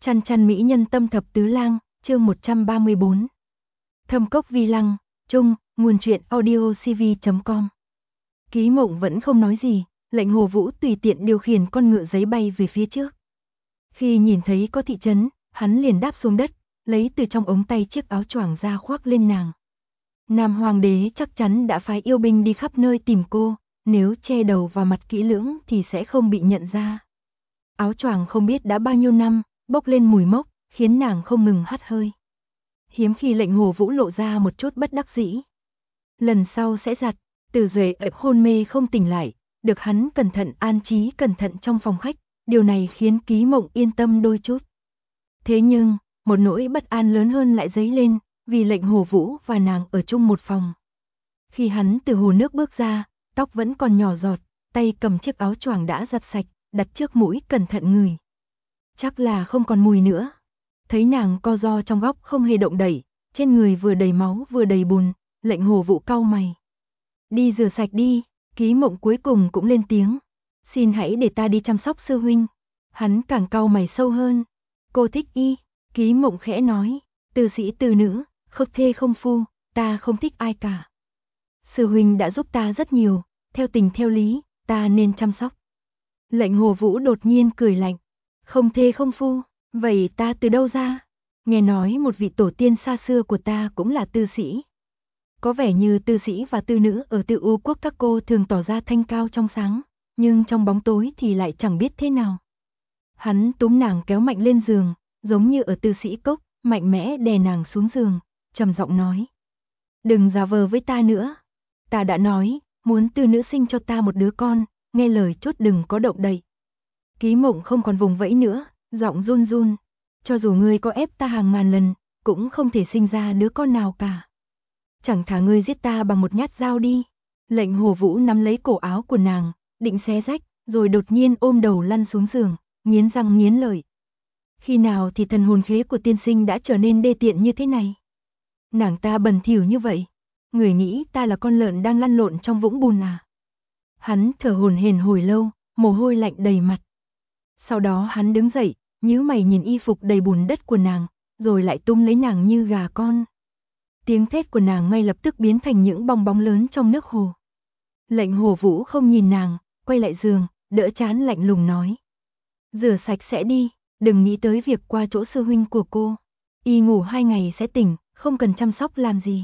Chăn chăn mỹ nhân tâm thập tứ lang, chương 134. Thâm cốc vi lăng, chung, nguồn truyện audiocv.com. Ký Mộng vẫn không nói gì, lệnh Hồ Vũ tùy tiện điều khiển con ngựa giấy bay về phía trước. Khi nhìn thấy có thị trấn, hắn liền đáp xuống đất, lấy từ trong ống tay chiếc áo choàng ra khoác lên nàng. Nam Hoàng đế chắc chắn đã phái yêu binh đi khắp nơi tìm cô, nếu che đầu và mặt kỹ lưỡng thì sẽ không bị nhận ra. Áo choàng không biết đã bao nhiêu năm, bốc lên mùi mốc, khiến nàng không ngừng hắt hơi. Hiếm khi lệnh Hồ Vũ lộ ra một chút bất đắc dĩ. Lần sau sẽ giặt, Từ Duệ ập hôn mê không tỉnh lại, được hắn cẩn thận an trí cẩn thận trong phòng khách, điều này khiến Ký Mộng yên tâm đôi chút. Thế nhưng, một nỗi bất an lớn hơn lại dấy lên, vì lệnh Hồ Vũ và nàng ở chung một phòng. Khi hắn từ hồ nước bước ra, tóc vẫn còn nhỏ giọt, tay cầm chiếc áo choàng đã giặt sạch, đặt trước mũi cẩn thận ngửi. Chắc là không còn mùi nữa. Thấy nàng co ro trong góc không hề động đậy, trên người vừa đầy máu vừa đầy bùn, lệnh Hồ Vũ cau mày. Đi rửa sạch đi, Ký Mộng cuối cùng cũng lên tiếng. Xin hãy để ta đi chăm sóc sư huynh. Hắn càng cau mày sâu hơn. Cô thích y, Ký Mộng khẽ nói. Từ sĩ từ nữ, không thê không phu, ta không thích ai cả. Sư huynh đã giúp ta rất nhiều, theo tình theo lý, ta nên chăm sóc. Lệnh Hồ Vũ đột nhiên cười lạnh. Không thê không phu, vậy ta từ đâu ra? Nghe nói một vị tổ tiên xa xưa của ta cũng là tư sĩ. Có vẻ như tư sĩ và tư nữ ở Tự U quốc các cô thường tỏ ra thanh cao trong sáng, nhưng trong bóng tối thì lại chẳng biết thế nào. Hắn túm nàng kéo mạnh lên giường, giống như ở tư sĩ cốc, mạnh mẽ đè nàng xuống giường, trầm giọng nói. Đừng giả vờ với ta nữa. Ta đã nói, muốn tư nữ sinh cho ta một đứa con, nghe lời chốt đừng có động đậy. Ký Mộng không còn vùng vẫy nữa, giọng run run. Cho dù ngươi có ép ta hàng ngàn lần, cũng không thể sinh ra đứa con nào cả. Chẳng thà ngươi giết ta bằng một nhát dao đi. Lệnh Hồ Vũ nắm lấy cổ áo của nàng, định xé rách, rồi đột nhiên ôm đầu lăn xuống giường, nghiến răng nghiến lợi. Khi nào thì thần hồn khế của tiên sinh đã trở nên đê tiện như thế này? Nàng ta bẩn thỉu như vậy, người nghĩ ta là con lợn đang lăn lộn trong vũng bùn à? Hắn thở hổn hển hồi lâu, mồ hôi lạnh đầy mặt. Sau đó hắn đứng dậy, nhíu mày nhìn y phục đầy bùn đất của nàng, rồi lại túm lấy nàng như gà con. Tiếng thét của nàng ngay lập tức biến thành những bong bóng lớn trong nước hồ. Lệnh Hồ Vũ không nhìn nàng, quay lại giường, đỡ trán lạnh lùng nói. Rửa sạch sẽ đi, đừng nghĩ tới việc qua chỗ sư huynh của cô. Y ngủ 2 ngày sẽ tỉnh, không cần chăm sóc làm gì.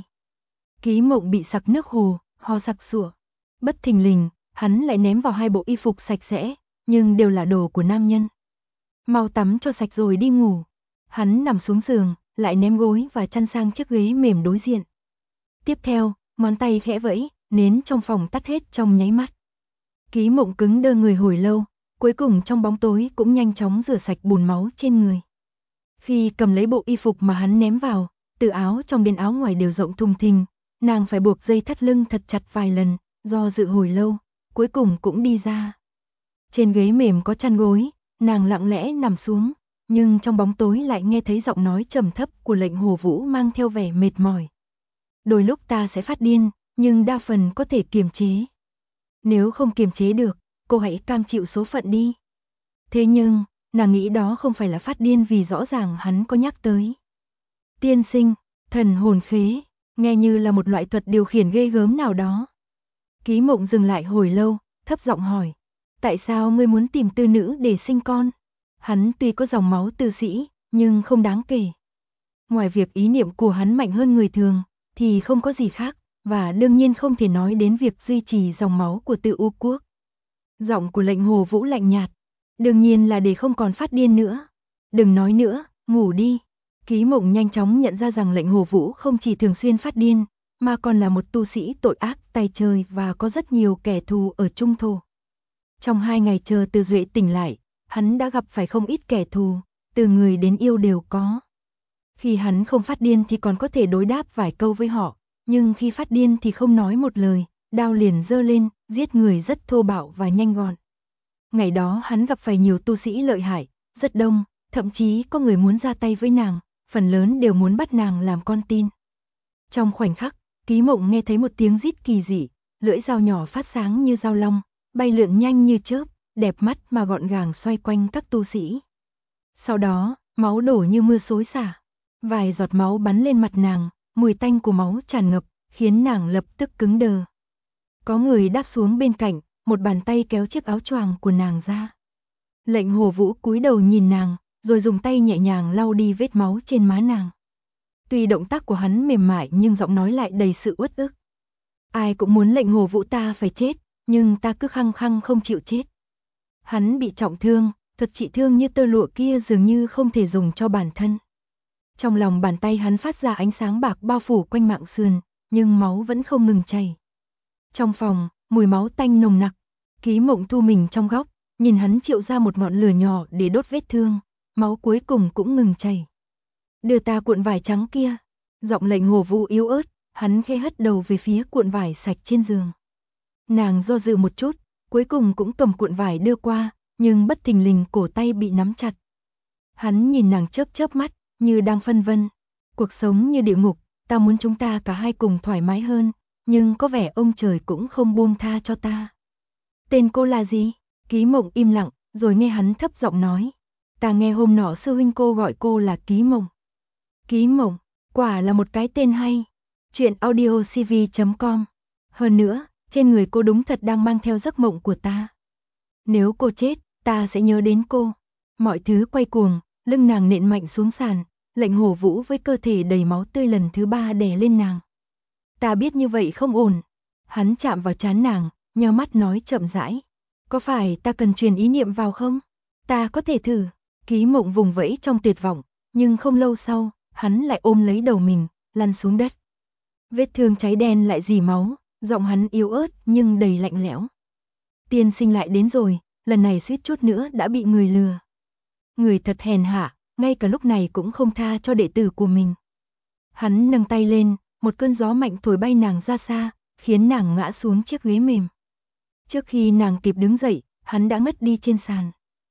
Ký Mộng bị sặc nước hồ, ho sặc sụa. Bất thình lình, hắn lại ném vào 2 bộ y phục sạch sẽ, nhưng đều là đồ của nam nhân. Mau tắm cho sạch rồi đi ngủ. Hắn nằm xuống giường, lại ném gối và chăn sang chiếc ghế mềm đối diện. Tiếp theo, ngón tay khẽ vẫy, nến trong phòng tắt hết trong nháy mắt. Ký Mộng cứng đơ người hồi lâu, cuối cùng trong bóng tối cũng nhanh chóng rửa sạch bùn máu trên người. Khi cầm lấy bộ y phục mà hắn ném vào, từ áo trong đến áo ngoài đều rộng thùng thình, nàng phải buộc dây thắt lưng thật chặt vài lần, do dự hồi lâu, cuối cùng cũng đi ra. Trên ghế mềm có chăn gối, nàng lặng lẽ nằm xuống, nhưng trong bóng tối lại nghe thấy giọng nói trầm thấp của lệnh Hồ Vũ mang theo vẻ mệt mỏi. Đôi lúc ta sẽ phát điên, nhưng đa phần có thể kiềm chế. Nếu không kiềm chế được, cô hãy cam chịu số phận đi. Thế nhưng, nàng nghĩ đó không phải là phát điên vì rõ ràng hắn có nhắc tới. Tiên sinh, thần hồn khế, nghe như là một loại thuật điều khiển ghê gớm nào đó. Ký Mộng dừng lại hồi lâu, thấp giọng hỏi. Tại sao ngươi muốn tìm tư nữ để sinh con? Hắn tuy có dòng máu tư sĩ, nhưng không đáng kể. Ngoài việc ý niệm của hắn mạnh hơn người thường, thì không có gì khác, và đương nhiên không thể nói đến việc duy trì dòng máu của Tự U quốc. Giọng của lệnh Hồ Vũ lạnh nhạt. Đương nhiên là để không còn phát điên nữa. Đừng nói nữa, ngủ đi. Ký Mộng nhanh chóng nhận ra rằng lệnh Hồ Vũ không chỉ thường xuyên phát điên, mà còn là một tu sĩ tội ác tay trời và có rất nhiều kẻ thù ở Trung Thổ. Trong 2 ngày chờ Từ Duệ tỉnh lại, hắn đã gặp phải không ít kẻ thù, từ người đến yêu đều có. Khi hắn không phát điên thì còn có thể đối đáp vài câu với họ, nhưng khi phát điên thì không nói một lời, đao liền giơ lên, giết người rất thô bạo và nhanh gọn. Ngày đó hắn gặp phải nhiều tu sĩ lợi hại, rất đông, thậm chí có người muốn ra tay với nàng, phần lớn đều muốn bắt nàng làm con tin. Trong khoảnh khắc, Ký Mộng nghe thấy một tiếng rít kỳ dị, lưỡi dao nhỏ phát sáng như dao long, bay lượn nhanh như chớp, đẹp mắt mà gọn gàng xoay quanh các tu sĩ. Sau đó, máu đổ như mưa xối xả. Vài giọt máu bắn lên mặt nàng, mùi tanh của máu tràn ngập, khiến nàng lập tức cứng đờ. Có người đáp xuống bên cạnh, một bàn tay kéo chiếc áo choàng của nàng ra. Lệnh Hồ Vũ cúi đầu nhìn nàng, rồi dùng tay nhẹ nhàng lau đi vết máu trên má nàng. Tuy động tác của hắn mềm mại nhưng giọng nói lại đầy sự uất ức. Ai cũng muốn Lệnh Hồ Vũ ta phải chết, nhưng ta cứ khăng khăng không chịu chết. Hắn bị trọng thương, thuật trị thương như tơ lụa kia dường như không thể dùng cho bản thân. Trong lòng bàn tay hắn phát ra ánh sáng bạc bao phủ quanh mạng sườn, nhưng máu vẫn không ngừng chảy. Trong phòng, mùi máu tanh nồng nặc. Ký Mộng thu mình trong góc, nhìn hắn triệu ra một ngọn lửa nhỏ để đốt vết thương, máu cuối cùng cũng ngừng chảy. Đưa ta cuộn vải trắng kia. Giọng Lệnh Hồ Vũ yếu ớt, hắn khẽ hất đầu về phía cuộn vải sạch trên giường. Nàng do dự một chút, cuối cùng cũng cầm cuộn vải đưa qua, nhưng bất thình lình cổ tay bị nắm chặt. Hắn nhìn nàng chớp chớp mắt, như đang phân vân. Cuộc sống như địa ngục, ta muốn chúng ta cả hai cùng thoải mái hơn, nhưng có vẻ ông trời cũng không buông tha cho ta. Tên cô là gì? Ký Mộng im lặng, rồi nghe hắn thấp giọng nói. Ta nghe hôm nọ sư huynh cô gọi cô là Ký Mộng. Ký Mộng, quả là một cái tên hay. Chuyện audiocv.com. Hơn nữa, trên người cô đúng thật đang mang theo giấc mộng của ta. Nếu cô chết, ta sẽ nhớ đến cô. Mọi thứ quay cuồng, lưng nàng nện mạnh xuống sàn, Lệnh Hồ Vũ với cơ thể đầy máu tươi lần thứ 3 đè lên nàng. Ta biết như vậy không ổn. Hắn chạm vào trán nàng, nheo mắt nói chậm rãi. Có phải ta cần truyền ý niệm vào không? Ta có thể thử. Ký Mộng vùng vẫy trong tuyệt vọng, nhưng không lâu sau, hắn lại ôm lấy đầu mình, lăn xuống đất. Vết thương cháy đen lại rỉ máu, giọng hắn yếu ớt nhưng đầy lạnh lẽo. Tiên sinh lại đến rồi, lần này suýt chút nữa đã bị người lừa. Người thật hèn hạ, ngay cả lúc này cũng không tha cho đệ tử của mình. Hắn nâng tay lên, một cơn gió mạnh thổi bay nàng ra xa, khiến nàng ngã xuống chiếc ghế mềm. Trước khi nàng kịp đứng dậy, hắn đã ngất đi trên sàn.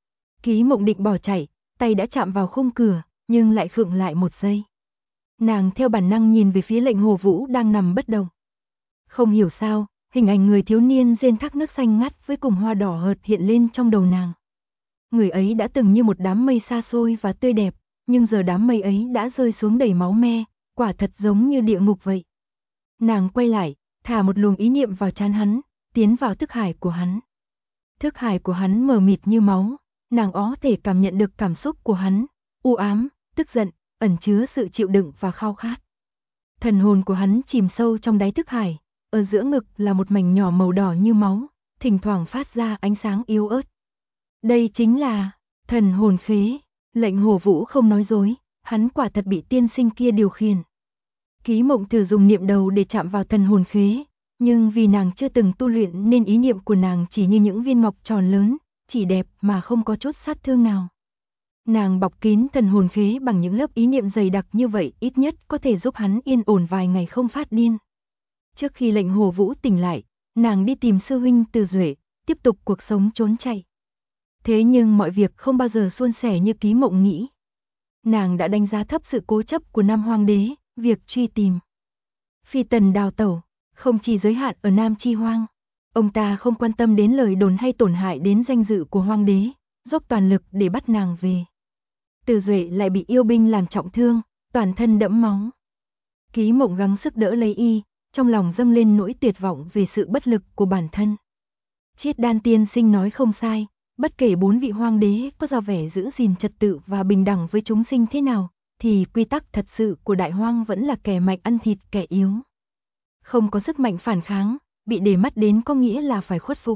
Ký Mộng định bỏ chạy, tay đã chạm vào khung cửa, nhưng lại khựng lại một giây. Nàng theo bản năng nhìn về phía Lệnh Hồ Vũ đang nằm bất động. Không hiểu sao, hình ảnh người thiếu niên rên thác nước xanh ngắt với cùng hoa đỏ hợt hiện lên trong đầu nàng. Người ấy đã từng như một đám mây xa xôi và tươi đẹp, nhưng giờ đám mây ấy đã rơi xuống đầy máu me, quả thật giống như địa ngục vậy. Nàng quay lại, thả một luồng ý niệm vào trán hắn, tiến vào thức hải của hắn. Thức hải của hắn mờ mịt như máu, nàng có thể cảm nhận được cảm xúc của hắn, u ám, tức giận, ẩn chứa sự chịu đựng và khao khát. Thần hồn của hắn chìm sâu trong đáy thức hải, ở giữa ngực là một mảnh nhỏ màu đỏ như máu, thỉnh thoảng phát ra ánh sáng yếu ớt. Đây chính là thần hồn khế. Lệnh Hồ Vũ không nói dối, hắn quả thật bị tiên sinh kia điều khiển. Ký Mộng thử dùng niệm đầu để chạm vào thần hồn khế, nhưng vì nàng chưa từng tu luyện nên ý niệm của nàng chỉ như những viên ngọc tròn lớn, chỉ đẹp mà không có chút sát thương nào. Nàng bọc kín thần hồn khế bằng những lớp ý niệm dày đặc như vậy ít nhất có thể giúp hắn yên ổn vài ngày không phát điên. Trước khi Lệnh Hồ Vũ tỉnh lại, nàng đi tìm sư huynh Từ Duệ, tiếp tục cuộc sống trốn chạy. Thế nhưng mọi việc không bao giờ suôn sẻ như Ký Mộng nghĩ. Nàng đã đánh giá thấp sự cố chấp của Nam Hoang Đế, việc truy tìm Phi Tần đào tẩu, không chỉ giới hạn ở Nam Chi Hoang. Ông ta không quan tâm đến lời đồn hay tổn hại đến danh dự của Hoang Đế, dốc toàn lực để bắt nàng về. Từ Duệ lại bị yêu binh làm trọng thương, toàn thân đẫm máu. Ký Mộng gắng sức đỡ lấy y, trong lòng dâng lên nỗi tuyệt vọng về sự bất lực của bản thân. Chiết Đan tiên sinh nói không sai, bất kể 4 vị Hoang Đế có ra vẻ giữ gìn trật tự và bình đẳng với chúng sinh thế nào, thì quy tắc thật sự của Đại Hoang vẫn là kẻ mạnh ăn thịt kẻ yếu. Không có sức mạnh phản kháng, bị để mắt đến có nghĩa là phải khuất phục.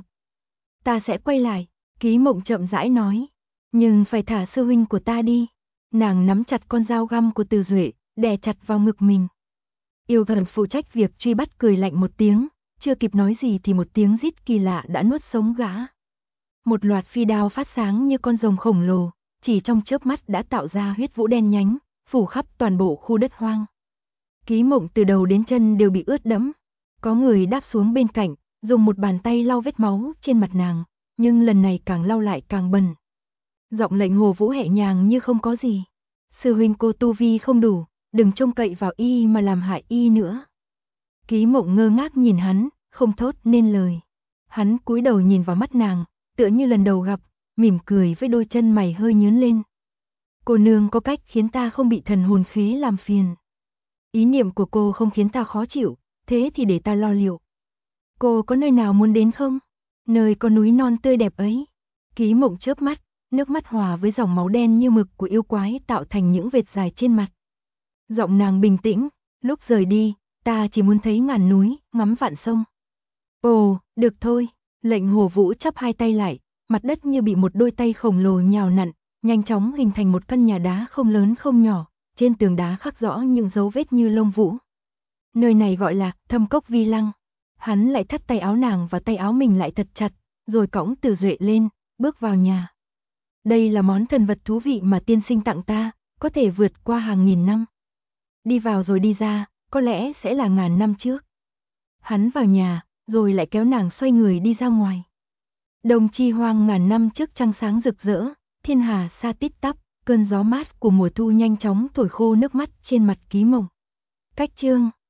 Ta sẽ quay lại, Ký Mộng chậm rãi nói, nhưng phải thả sư huynh của ta đi. Nàng nắm chặt con dao găm của Từ Duệ, đè chặt vào ngực mình. Yêu thần phụ trách việc truy bắt cười lạnh một tiếng, chưa kịp nói gì thì một tiếng rít kỳ lạ đã nuốt sống gã. Một loạt phi đao phát sáng như con rồng khổng lồ, chỉ trong chớp mắt đã tạo ra huyết vũ đen nhánh, phủ khắp toàn bộ khu đất hoang. Ký Mộng từ đầu đến chân đều bị ướt đẫm. Có người đáp xuống bên cạnh, dùng một bàn tay lau vết máu trên mặt nàng, nhưng lần này càng lau lại càng bẩn. Giọng Lệnh Hồ Vũ nhẹ nhàng như không có gì. Sư huynh cô tu vi không đủ, đừng trông cậy vào y mà làm hại y nữa. Ký Mộng ngơ ngác nhìn hắn, không thốt nên lời. Hắn cúi đầu nhìn vào mắt nàng, tựa như lần đầu gặp, mỉm cười với đôi chân mày hơi nhướng lên. Cô nương có cách khiến ta không bị thần hồn khí làm phiền. Ý niệm của cô không khiến ta khó chịu, thế thì để ta lo liệu. Cô có nơi nào muốn đến không? Nơi có núi non tươi đẹp ấy. Ký Mộng chớp mắt, nước mắt hòa với dòng máu đen như mực của yêu quái tạo thành những vệt dài trên mặt. Giọng nàng bình tĩnh, lúc rời đi, ta chỉ muốn thấy ngàn núi, ngắm vạn sông. Ồ, được thôi, lệnh Hồ Vũ chắp hai tay lại, mặt đất như bị một đôi tay khổng lồ nhào nặn, nhanh chóng hình thành một căn nhà đá không lớn không nhỏ, trên tường đá khắc rõ những dấu vết như lông vũ. Nơi này gọi là Thâm Cốc Vi Lăng. Hắn lại thắt tay áo nàng và tay áo mình lại thật chặt, rồi cõng Từ Duệ lên, bước vào nhà. Đây là món thần vật thú vị mà tiên sinh tặng ta, có thể vượt qua hàng nghìn năm. Đi vào rồi đi ra, có lẽ sẽ là ngàn năm trước. Hắn vào nhà, rồi lại kéo nàng xoay người đi ra ngoài. Đồng Chi Hoang ngàn năm trước trăng sáng rực rỡ, thiên hà xa tít tắp, cơn gió mát của mùa thu nhanh chóng thổi khô nước mắt trên mặt Ký Mộng. Cách chương